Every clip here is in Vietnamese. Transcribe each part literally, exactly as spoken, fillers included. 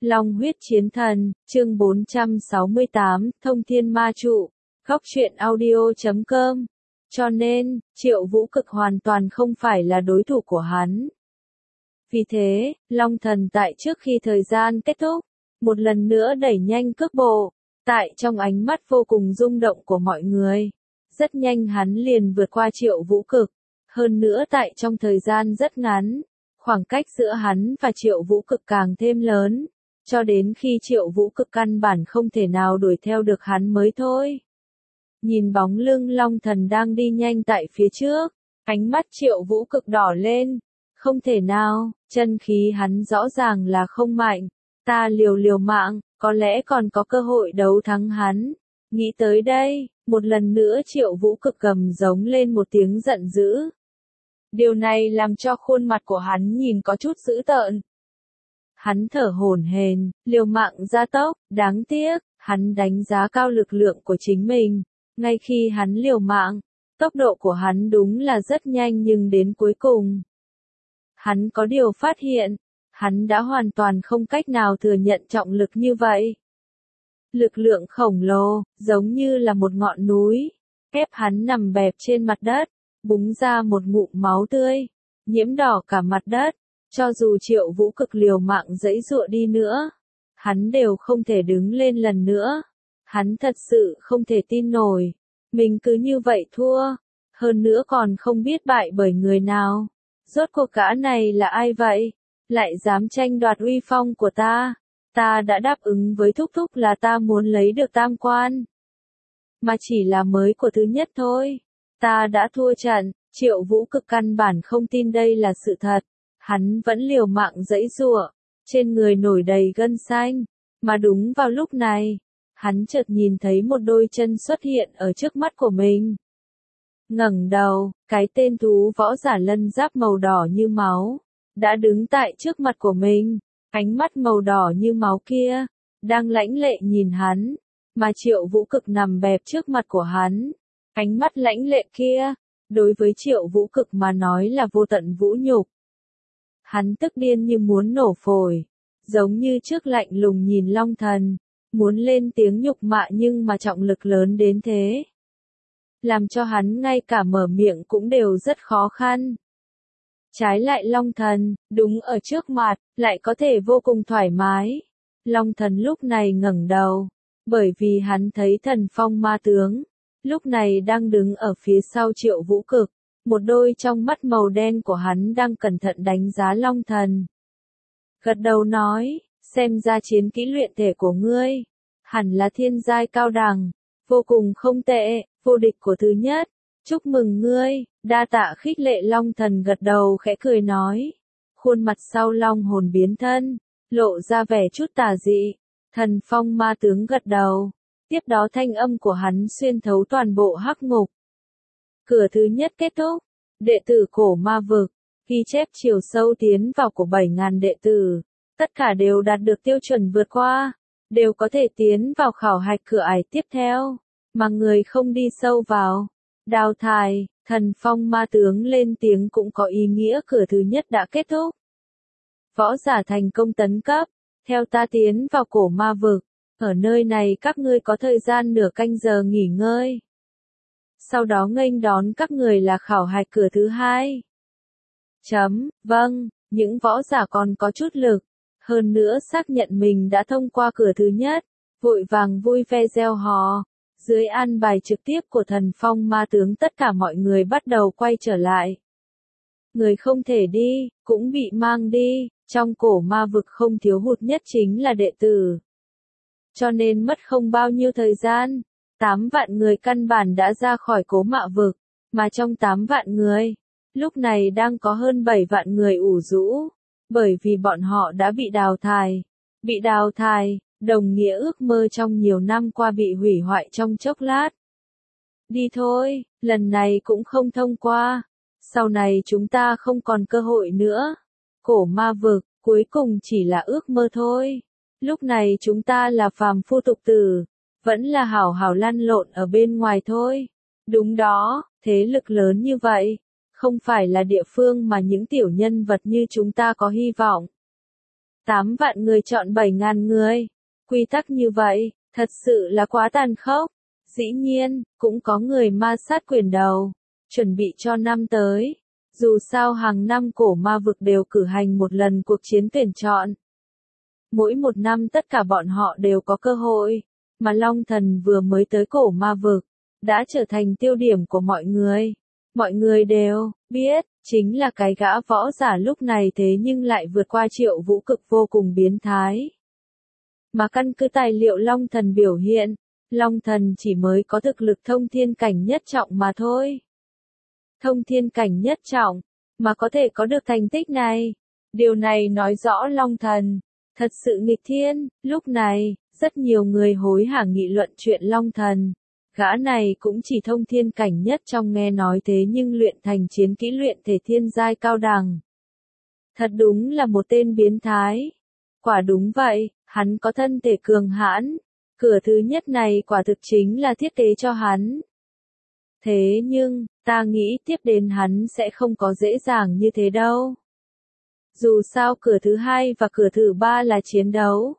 Long huyết chiến thần, chương bốn trăm sáu mươi tám, Thông Thiên Ma Trụ, góc truyện audio chấm com. Cho nên, Triệu Vũ Cực hoàn toàn không phải là đối thủ của hắn. Vì thế, Long Thần tại trước khi thời gian kết thúc, một lần nữa đẩy nhanh cước bộ, tại trong ánh mắt vô cùng rung động của mọi người. Rất nhanh hắn liền vượt qua Triệu Vũ Cực, hơn nữa tại trong thời gian rất ngắn, khoảng cách giữa hắn và Triệu Vũ Cực càng thêm lớn, cho đến khi Triệu Vũ Cực căn bản không thể nào đuổi theo được hắn mới thôi. Nhìn bóng lưng Long Thần đang đi nhanh tại phía trước, ánh mắt Triệu Vũ Cực đỏ lên, không thể nào, chân khí hắn rõ ràng là không mạnh, ta liều liều mạng, có lẽ còn có cơ hội đấu thắng hắn. Nghĩ tới đây, một lần nữa Triệu Vũ Cực gầm giống lên một tiếng giận dữ. Điều này làm cho khuôn mặt của hắn nhìn có chút dữ tợn. Hắn thở hổn hển, liều mạng gia tốc, đáng tiếc, hắn đánh giá cao lực lượng của chính mình. Ngay khi hắn liều mạng, tốc độ của hắn đúng là rất nhanh nhưng đến cuối cùng. Hắn có điều phát hiện, hắn đã hoàn toàn không cách nào thừa nhận trọng lực như vậy. Lực lượng khổng lồ, giống như là một ngọn núi, ép hắn nằm bẹp trên mặt đất, búng ra một ngụm máu tươi, nhiễm đỏ cả mặt đất. Cho dù Triệu Vũ Cực liều mạng giãy giụa đi nữa, hắn đều không thể đứng lên lần nữa. Hắn thật sự không thể tin nổi, mình cứ như vậy thua, hơn nữa còn không biết bại bởi người nào. Rốt cuộc gã này là ai vậy? Lại dám tranh đoạt uy phong của ta? Ta đã đáp ứng với Thúc Thúc là ta muốn lấy được tam quan. Mà chỉ là mới của thứ nhất thôi. Ta đã thua trận. Triệu Vũ Cực căn bản không tin đây là sự thật. Hắn vẫn liều mạng giãy giụa, trên người nổi đầy gân xanh. Mà đúng vào lúc này, hắn chợt nhìn thấy một đôi chân xuất hiện ở trước mắt của mình. Ngẩng đầu, cái tên thú võ giả lân giáp màu đỏ như máu, đã đứng tại trước mặt của mình, ánh mắt màu đỏ như máu kia, đang lãnh lệ nhìn hắn, mà Triệu Vũ Cực nằm bẹp trước mặt của hắn, ánh mắt lãnh lệ kia, đối với Triệu Vũ Cực mà nói là vô tận vũ nhục. Hắn tức điên như muốn nổ phổi, giống như trước lạnh lùng nhìn Long Thần, muốn lên tiếng nhục mạ nhưng mà trọng lực lớn đến thế, làm cho hắn ngay cả mở miệng cũng đều rất khó khăn. Trái lại Long Thần, đúng ở trước mặt, lại có thể vô cùng thoải mái. Long Thần lúc này ngẩng đầu, bởi vì hắn thấy Thần Phong Ma Tướng, lúc này đang đứng ở phía sau Triệu Vũ Cực, một đôi trong mắt màu đen của hắn đang cẩn thận đánh giá Long Thần. Gật đầu nói, xem ra chiến kỹ luyện thể của ngươi, hẳn là thiên giai cao đẳng, vô cùng không tệ, vô địch của thứ nhất, chúc mừng ngươi, đa tạ khích lệ. Long Thần gật đầu khẽ cười nói, khuôn mặt sau long hồn biến thân, lộ ra vẻ chút tà dị. Thần Phong Ma Tướng gật đầu, tiếp đó thanh âm của hắn xuyên thấu toàn bộ hắc ngục. Cửa thứ nhất kết thúc, đệ tử cổ ma vực, ghi chép chiều sâu tiến vào của bảy nghìn đệ tử, tất cả đều đạt được tiêu chuẩn vượt qua, đều có thể tiến vào khảo hạch cửa ải tiếp theo, mà người không đi sâu vào, đào thải. Thần Phong Ma Tướng lên tiếng cũng có ý nghĩa cửa thứ nhất đã kết thúc. Võ giả thành công tấn cấp, theo ta tiến vào cổ ma vực, ở nơi này các ngươi có thời gian nửa canh giờ nghỉ ngơi. Sau đó nghênh đón các người là khảo hạch cửa thứ hai. Chấm, vâng, những võ giả còn có chút lực, hơn nữa xác nhận mình đã thông qua cửa thứ nhất, vội vàng vui vẻ reo hò. Dưới an bài trực tiếp của Thần Phong Ma Tướng tất cả mọi người bắt đầu quay trở lại. Người không thể đi, cũng bị mang đi, trong cổ ma vực không thiếu hụt nhất chính là đệ tử. Cho nên mất không bao nhiêu thời gian, tám vạn người căn bản đã ra khỏi cố mạ vực, mà trong tám vạn người, lúc này đang có hơn bảy vạn người ủ rũ, bởi vì bọn họ đã bị đào thải. Bị đào thải, đồng nghĩa ước mơ trong nhiều năm qua bị hủy hoại trong chốc lát. Đi thôi, lần này cũng không thông qua, sau này chúng ta không còn cơ hội nữa. Cổ ma vực, cuối cùng chỉ là ước mơ thôi. Lúc này chúng ta là phàm phu tục tử, vẫn là hảo hảo lăn lộn ở bên ngoài thôi. Đúng đó, thế lực lớn như vậy, không phải là địa phương mà những tiểu nhân vật như chúng ta có hy vọng. tám vạn người chọn bảy ngàn người. Quy tắc như vậy, thật sự là quá tàn khốc. Dĩ nhiên, cũng có người ma sát quyền đầu, chuẩn bị cho năm tới. Dù sao hàng năm cổ ma vực đều cử hành một lần cuộc chiến tuyển chọn. Mỗi một năm tất cả bọn họ đều có cơ hội, mà Long Thần vừa mới tới cổ ma vực, đã trở thành tiêu điểm của mọi người. Mọi người đều biết, chính là cái gã võ giả lúc này thế nhưng lại vượt qua Triệu Vũ Cực vô cùng biến thái. Mà căn cứ tài liệu Long Thần biểu hiện, Long Thần chỉ mới có thực lực thông thiên cảnh nhất trọng mà thôi. Thông thiên cảnh nhất trọng, mà có thể có được thành tích này. Điều này nói rõ Long Thần, thật sự nghịch thiên. Lúc này, rất nhiều người hối hả nghị luận chuyện Long Thần. Gã này cũng chỉ thông thiên cảnh nhất trong nghe nói thế nhưng luyện thành chiến kỹ luyện thể thiên giai cao đẳng. Thật đúng là một tên biến thái. Quả đúng vậy, hắn có thân thể cường hãn. Cửa thứ nhất này quả thực chính là thiết kế cho hắn. Thế nhưng, ta nghĩ tiếp đến hắn sẽ không có dễ dàng như thế đâu. Dù sao cửa thứ hai và cửa thứ ba là chiến đấu,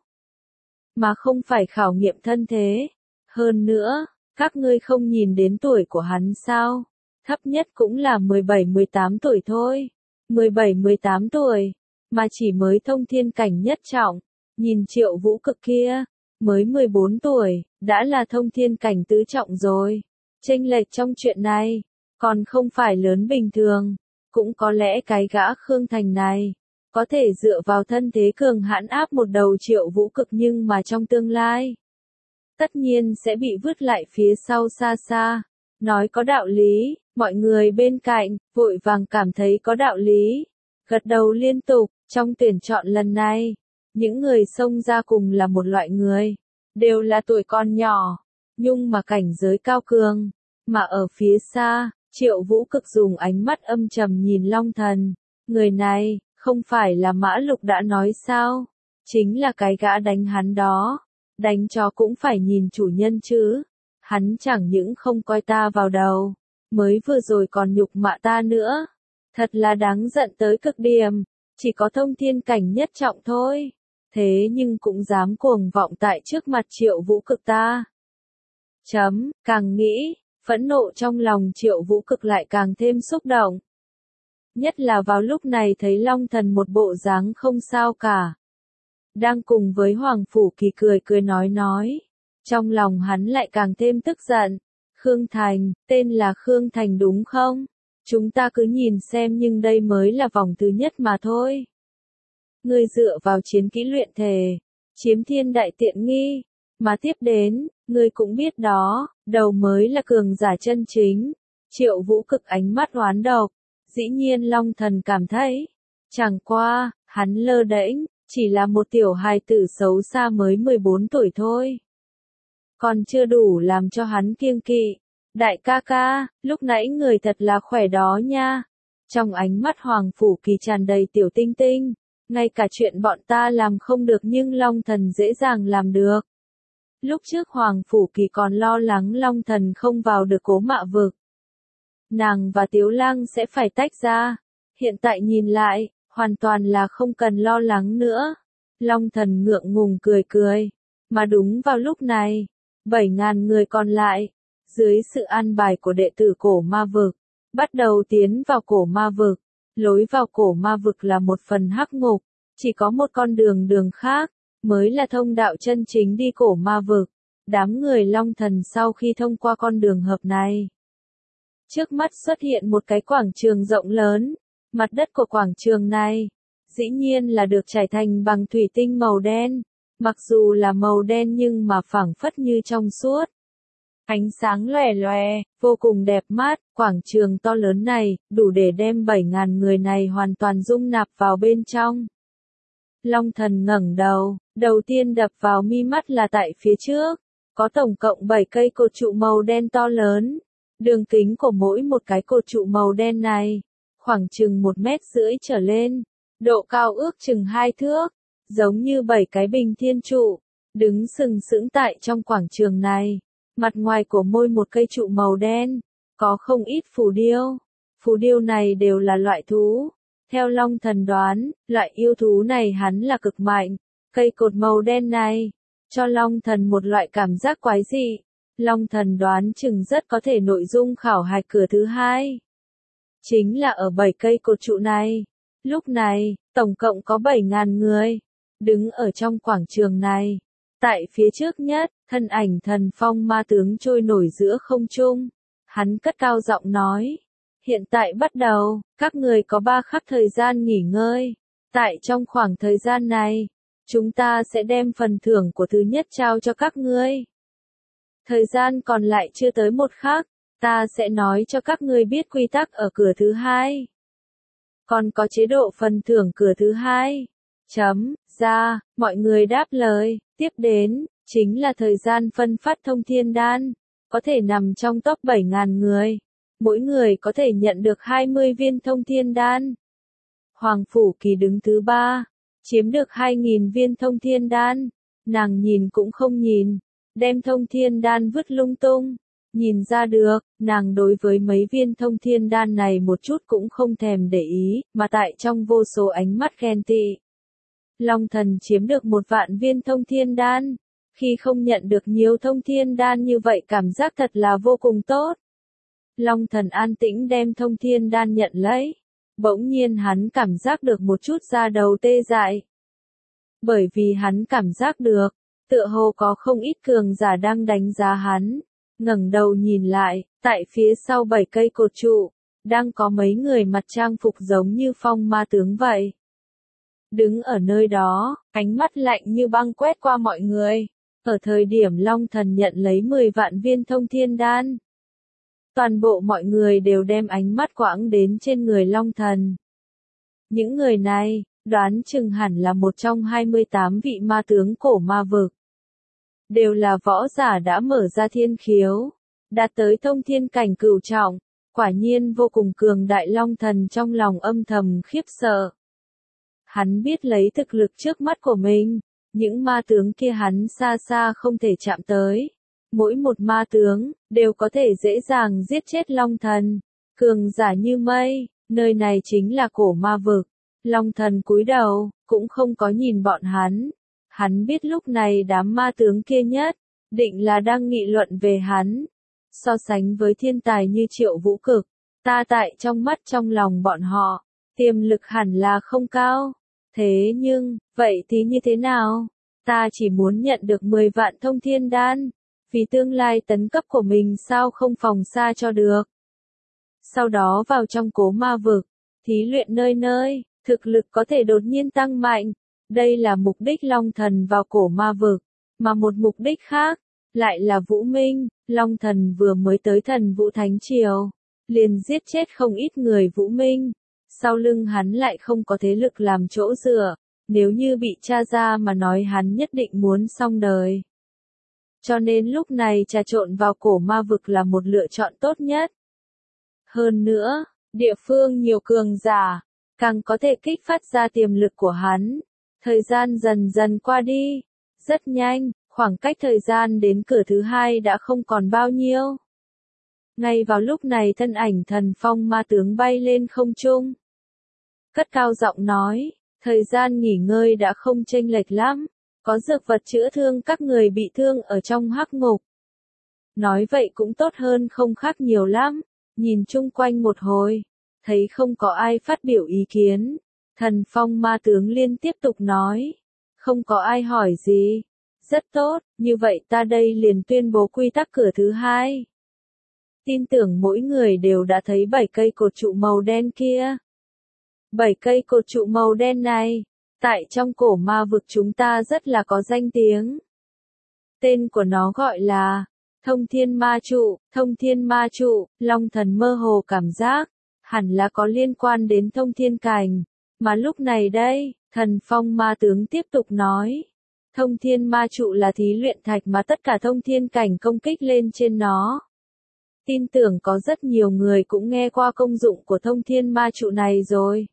mà không phải khảo nghiệm thân thế. Hơn nữa, các ngươi không nhìn đến tuổi của hắn sao? Thấp nhất cũng là mười bảy mười tám tuổi thôi. mười bảy mười tám tuổi, mà chỉ mới thông thiên cảnh nhất trọng. Nhìn Triệu Vũ Cực kia, mới mười bốn tuổi, đã là thông thiên cảnh tứ trọng rồi. Chênh lệch trong chuyện này, còn không phải lớn bình thường. Cũng có lẽ cái gã Khương Thành này, có thể dựa vào thân thế cường hãn áp một đầu Triệu Vũ Cực nhưng mà trong tương lai, tất nhiên sẽ bị vứt lại phía sau xa xa. Nói có đạo lý, mọi người bên cạnh, vội vàng cảm thấy có đạo lý. Gật đầu liên tục, trong tuyển chọn lần này, những người xông ra cùng là một loại người, đều là tuổi còn nhỏ, nhưng mà cảnh giới cao cường. Mà ở phía xa, Triệu Vũ Cực dùng ánh mắt âm trầm nhìn Long Thần. Người này, không phải là Mã Lục đã nói sao? Chính là cái gã đánh hắn đó. Đánh chó cũng phải nhìn chủ nhân chứ. Hắn chẳng những không coi ta vào đầu, mới vừa rồi còn nhục mạ ta nữa. Thật là đáng giận tới cực điểm. Chỉ có thông thiên cảnh nhất trọng thôi. Thế nhưng cũng dám cuồng vọng tại trước mặt Triệu Vũ Cực ta. Chấm, càng nghĩ, phẫn nộ trong lòng Triệu Vũ Cực lại càng thêm xúc động. Nhất là vào lúc này thấy Long Thần một bộ dáng không sao cả. Đang cùng với Hoàng Phủ Kỳ cười cười nói nói. Trong lòng hắn lại càng thêm tức giận. Khương Thành, tên là Khương Thành đúng không? Chúng ta cứ nhìn xem nhưng đây mới là vòng thứ nhất mà thôi. Ngươi dựa vào chiến kỹ luyện thể, chiếm thiên đại tiện nghi. Mà tiếp đến, ngươi cũng biết đó, đầu mới là cường giả chân chính. Triệu Vũ Cực ánh mắt oán độc. Dĩ nhiên Long Thần cảm thấy, chẳng qua, hắn lơ đễnh, chỉ là một tiểu hài tử xấu xa mới mười bốn tuổi thôi. Còn chưa đủ làm cho hắn kiêng kỵ. Đại ca ca, lúc nãy người thật là khỏe đó nha. Trong ánh mắt Hoàng Phủ Kỳ tràn đầy tiểu tinh tinh. Ngay cả chuyện bọn ta làm không được nhưng Long Thần dễ dàng làm được. Lúc trước Hoàng Phủ Kỳ còn lo lắng Long Thần không vào được Cố Mạ Vực. Nàng và Tiếu Lang sẽ phải tách ra. Hiện tại nhìn lại, hoàn toàn là không cần lo lắng nữa. Long Thần ngượng ngùng cười cười. Mà đúng vào lúc này, bảy ngàn người còn lại, dưới sự an bài của đệ tử Cổ Ma Vực, bắt đầu tiến vào Cổ Ma Vực. Lối vào Cổ Ma Vực là một phần hắc ngục, chỉ có một con đường đường khác, mới là thông đạo chân chính đi Cổ Ma Vực. Đám người Long Thần sau khi thông qua con đường hợp này, trước mắt xuất hiện một cái quảng trường rộng lớn. Mặt đất của quảng trường này, dĩ nhiên là được trải thành bằng thủy tinh màu đen. Mặc dù là màu đen nhưng mà phảng phất như trong suốt. Ánh sáng lòe lòe, vô cùng đẹp mắt. Quảng trường to lớn này, đủ để đem bảy ngàn người này hoàn toàn dung nạp vào bên trong. Long Thần ngẩng đầu, đầu tiên đập vào mi mắt là tại phía trước. Có tổng cộng bảy cây cột trụ màu đen to lớn. Đường kính của mỗi một cái cột trụ màu đen này, khoảng chừng một mét rưỡi trở lên. Độ cao ước chừng hai thước, giống như bảy cái bình thiên trụ, đứng sừng sững tại trong quảng trường này. Mặt ngoài của mỗi một cây trụ màu đen, có không ít phù điêu. Phù điêu này đều là loại thú, Theo Long Thần đoán, loại yêu thú này hắn là cực mạnh. Cây cột màu đen này, cho Long Thần một loại cảm giác quái dị. Long Thần đoán chừng rất có thể nội dung khảo hạch cửa thứ hai. Chính là ở bảy cây cột trụ này. Lúc này, tổng cộng có bảy ngàn người. Đứng ở trong quảng trường này. Tại phía trước nhất, thân ảnh Thần Phong ma tướng trôi nổi giữa không trung. Hắn cất cao giọng nói. Hiện tại bắt đầu, các người có ba khắc thời gian nghỉ ngơi. Tại trong khoảng thời gian này, chúng ta sẽ đem phần thưởng của thứ nhất trao cho các ngươi. Thời gian còn lại chưa tới một khắc, ta sẽ nói cho các ngươi biết quy tắc ở cửa thứ hai. Còn có chế độ phần thưởng cửa thứ hai. Chấm, ra, mọi người đáp lời, tiếp đến, chính là thời gian phân phát thông thiên đan, có thể nằm trong top bảy ngàn người. Mỗi người có thể nhận được hai mươi viên thông thiên đan. Hoàng Phủ Kỳ đứng thứ ba, chiếm được hai nghìn viên thông thiên đan. Nàng nhìn cũng không nhìn, đem thông thiên đan vứt lung tung. Nhìn ra được, nàng đối với mấy viên thông thiên đan này một chút cũng không thèm để ý, mà tại trong vô số ánh mắt ghen tị. Long Thần chiếm được một vạn viên thông thiên đan. Khi không nhận được nhiều thông thiên đan như vậy cảm giác thật là vô cùng tốt. Long Thần an tĩnh đem thông thiên đan nhận lấy. Bỗng nhiên hắn cảm giác được một chút da đầu tê dại. Bởi vì hắn cảm giác được, tựa hồ có không ít cường giả đang đánh giá hắn. Ngẩng đầu nhìn lại, tại phía sau bảy cây cột trụ, đang có mấy người mặc trang phục giống như phong ma tướng vậy. Đứng ở nơi đó, ánh mắt lạnh như băng quét qua mọi người. Ở thời điểm Long Thần nhận lấy mười vạn viên thông thiên đan. Toàn bộ mọi người đều đem ánh mắt quãng đến trên người Long Thần. Những người này, đoán chừng hẳn là một trong hai mươi tám vị ma tướng cổ ma vực. Đều là võ giả đã mở ra thiên khiếu, đạt tới thông thiên cảnh cửu trọng, quả nhiên vô cùng cường đại. Long Thần trong lòng âm thầm khiếp sợ. Hắn biết lấy thực lực trước mắt của mình, những ma tướng kia hắn xa xa không thể chạm tới. Mỗi một ma tướng, đều có thể dễ dàng giết chết Long Thần. Cường giả như mây, nơi này chính là cổ ma vực. Long Thần cúi đầu, cũng không có nhìn bọn hắn. Hắn biết lúc này đám ma tướng kia nhất, định là đang nghị luận về hắn. So sánh với thiên tài như Triệu Vũ Cực, ta tại trong mắt trong lòng bọn họ, tiềm lực hẳn là không cao. Thế nhưng, vậy thì như thế nào? Ta chỉ muốn nhận được mười vạn thông thiên đan. Vì tương lai tấn cấp của mình sao không phòng xa cho được. Sau đó vào trong cố ma vực, thí luyện nơi nơi, thực lực có thể đột nhiên tăng mạnh. Đây là mục đích Long Thần vào cổ ma vực, mà một mục đích khác, lại là Vũ Minh. Long Thần vừa mới tới Thần Vũ Thánh Triều, liền giết chết không ít người Vũ Minh. Sau lưng hắn lại không có thế lực làm chỗ dựa, nếu như bị tra ra mà nói hắn nhất định muốn xong đời. Cho nên lúc này trà trộn vào cổ ma vực là một lựa chọn tốt nhất. Hơn nữa, địa phương nhiều cường giả, càng có thể kích phát ra tiềm lực của hắn. Thời gian dần dần qua đi, rất nhanh, khoảng cách thời gian đến cửa thứ hai đã không còn bao nhiêu. Ngay vào lúc này thân ảnh Thần Phong ma tướng bay lên không trung. Cất cao giọng nói, thời gian nghỉ ngơi đã không chênh lệch lắm. Có dược vật chữa thương các người bị thương ở trong hắc ngục. Nói vậy cũng tốt hơn không khác nhiều lắm. Nhìn chung quanh một hồi, thấy không có ai phát biểu ý kiến. Thần Phong ma tướng liên tiếp tục nói. Không có ai hỏi gì. Rất tốt, như vậy ta đây liền tuyên bố quy tắc cửa thứ hai. Tin tưởng mỗi người đều đã thấy bảy cây cột trụ màu đen kia. Bảy cây cột trụ màu đen này, tại trong cổ ma vực chúng ta rất là có danh tiếng. Tên của nó gọi là Thông Thiên Ma Trụ. Thông Thiên Ma Trụ, Long Thần mơ hồ cảm giác, hẳn là có liên quan đến thông thiên cảnh. Mà lúc này đây, Thần Phong ma tướng tiếp tục nói. Thông Thiên Ma Trụ là thí luyện thạch mà tất cả thông thiên cảnh công kích lên trên nó. Tin tưởng có rất nhiều người cũng nghe qua công dụng của Thông Thiên Ma Trụ này rồi.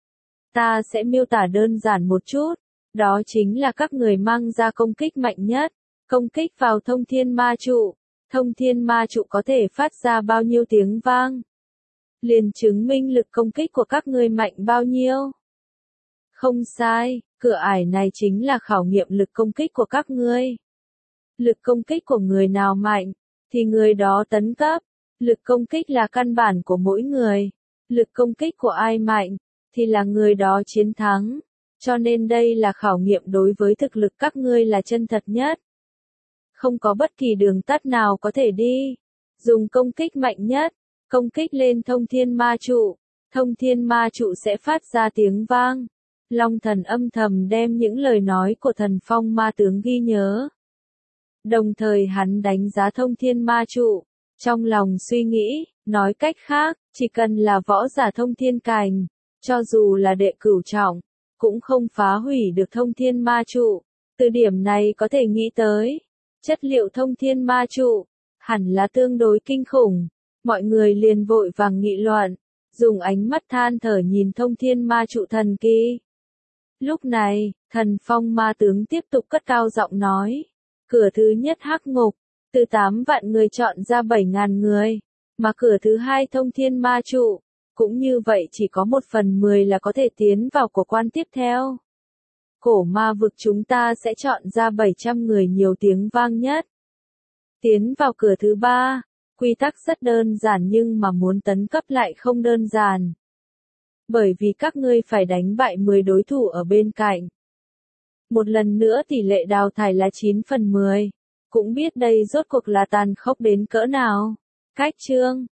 Ta sẽ miêu tả đơn giản một chút, đó chính là các người mang ra công kích mạnh nhất, công kích vào Thông Thiên Ma Trụ. Thông Thiên Ma Trụ có thể phát ra bao nhiêu tiếng vang? liền chứng minh lực công kích của các ngươi mạnh bao nhiêu. Không sai, cửa ải này chính là khảo nghiệm lực công kích của các ngươi. Lực công kích của người nào mạnh, thì người đó tấn cấp. Lực công kích là căn bản của mỗi người. Lực công kích của ai mạnh, thì là người đó chiến thắng. Cho nên đây là khảo nghiệm đối với thực lực các ngươi là chân thật nhất. Không có bất kỳ đường tắt nào có thể đi. Dùng công kích mạnh nhất, công kích lên thông thiên ma trụ. Thông thiên ma trụ sẽ phát ra tiếng vang. Long thần âm thầm đem những lời nói của thần phong ma tướng ghi nhớ. Đồng thời hắn đánh giá thông thiên ma trụ. Trong lòng suy nghĩ, nói cách khác, chỉ cần là võ giả thông thiên cành, cho dù là đệ cửu trọng, cũng không phá hủy được thông thiên ma trụ. Từ điểm này có thể nghĩ tới, chất liệu thông thiên ma trụ, hẳn là tương đối kinh khủng. Mọi người liền vội vàng nghị luận, dùng ánh mắt than thở nhìn thông thiên ma trụ thần kỳ. Lúc này, thần phong ma tướng tiếp tục cất cao giọng nói, cửa thứ nhất hắc ngục, từ tám vạn người chọn ra bảy ngàn người, mà cửa thứ hai thông thiên ma trụ, cũng như vậy chỉ có một phần mười là có thể tiến vào của quan tiếp theo. Cổ ma vực chúng ta sẽ chọn ra bảy trăm người nhiều tiếng vang nhất. Tiến vào cửa thứ ba, quy tắc rất đơn giản nhưng mà muốn tấn cấp lại không đơn giản. Bởi vì các ngươi phải đánh bại mười đối thủ ở bên cạnh. Một lần nữa tỷ lệ đào thải là chín phần mười. Cũng biết đây rốt cuộc là tàn khốc đến cỡ nào. Cách chương